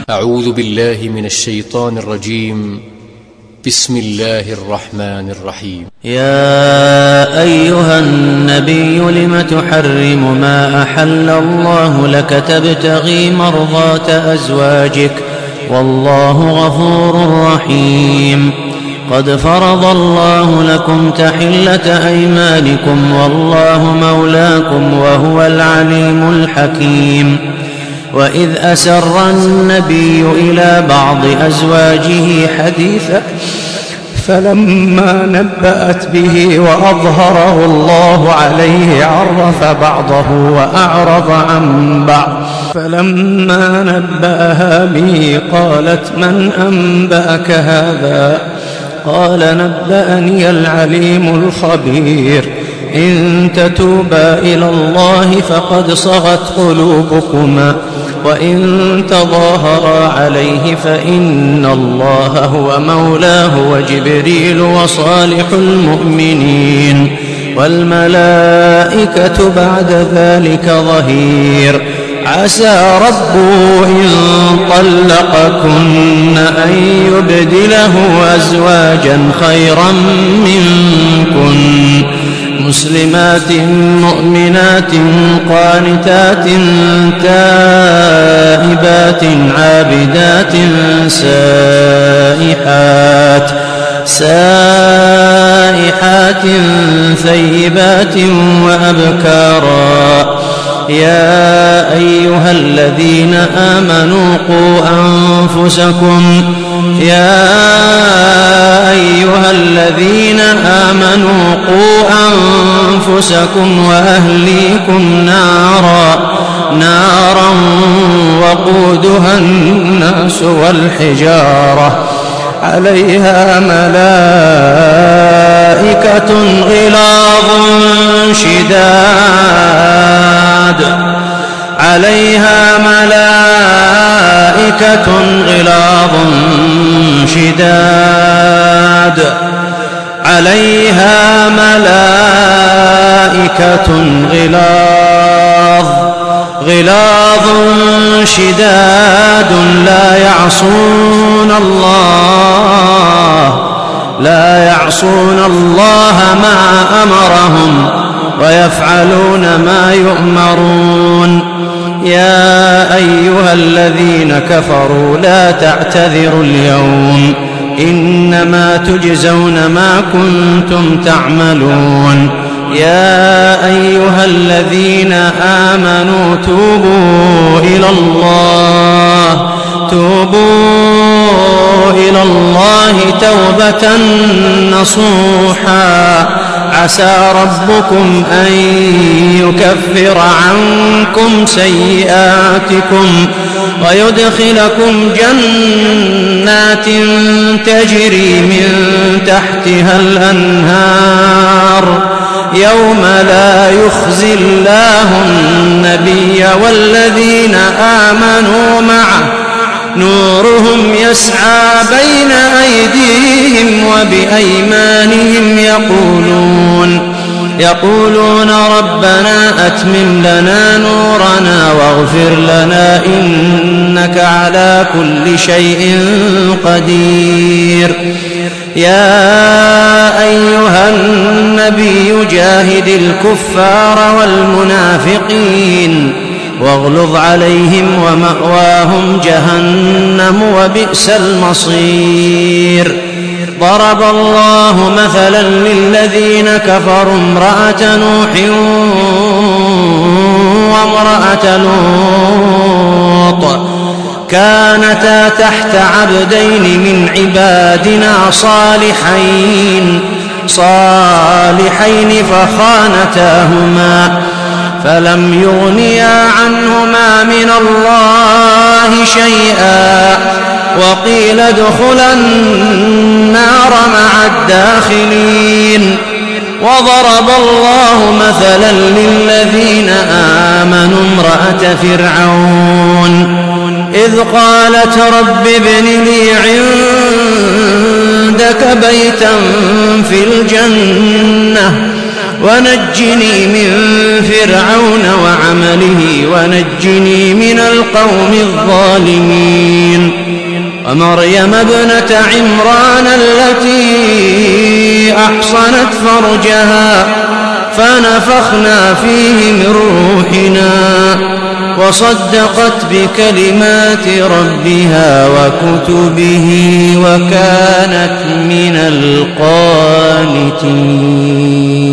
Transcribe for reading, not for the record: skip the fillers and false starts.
أعوذ بالله من الشيطان الرجيم. بسم الله الرحمن الرحيم. يا أيها النبي لم تحرم ما أحل الله لك تبتغي مرضات أزواجك والله غفور رحيم. قد فرض الله لكم تحلة أيمانكم والله مولاكم وهو العليم الحكيم. وإذ أسر النبي إلى بعض أزواجه حديثا فلما نبأت به وأظهره الله عليه عرف بعضه وأعرض عن بعض. فلما نبأها به قالت من أنبأك هذا؟ قال نبأني العليم الخبير. إن تتوبا إلى الله فقد صغت قلوبكما وإن تظاهرا عليه فإن الله هو مولاه وجبريل وصالح المؤمنين والملائكة بعد ذلك ظهير. عسى ربه إن طلقكن أن يبدله أزواجا خيرا منكن مسلمات مؤمنات قانتات تائبات عابدات سائحات ثيبات وأبكارا. يا أيها الذين آمنوا قوا أنفسكم وأهليكم نارا وقودها الناس والحجارة عليها ملائكة غلاظ شداد لا يعصون الله ما أمرهم ويفعلون ما يؤمرون. يا أيها الذين كفروا لا تعتذروا اليوم إنما تجزون ما كنتم تعملون. يا أيها الذين آمنوا توبوا إلى الله توبة نصوحا. عسى ربكم أن يكفر عنكم سيئاتكم ويدخلكم جنات تجري من تحتها الأنهار يوم لا يخزي الله النبي والذين آمنوا معه نورهم يسعى بين أيديهم وبأيمانهم يقولون ربنا أتمم لنا نورنا واغفر لنا إنك على كل شيء قدير. يا أيها النبي جاهد الكفار والمنافقين واغلظ عليهم ومأواهم جهنم وبئس المصير. ضرب الله مثلا للذين كفروا امرأة نوح وامرأة لوط كانتا تحت عبدين من عبادنا صالحين فخانتاهما فلم يغنيا عنهما من الله شيئا وقيل ادخلا النار مع الداخلين. وضرب الله مثلا للذين آمنوا امرأة فرعون إذ قالت رب ابن لي عندك بيتا في الجنة ونجني من فرعون وعمله ونجني من القوم الظالمين. ومريم ابنة عمران التي أحصنت فرجها فنفخنا فيه من روحنا وصدقت بكلمات ربها وكتبه وكانت من القانتين.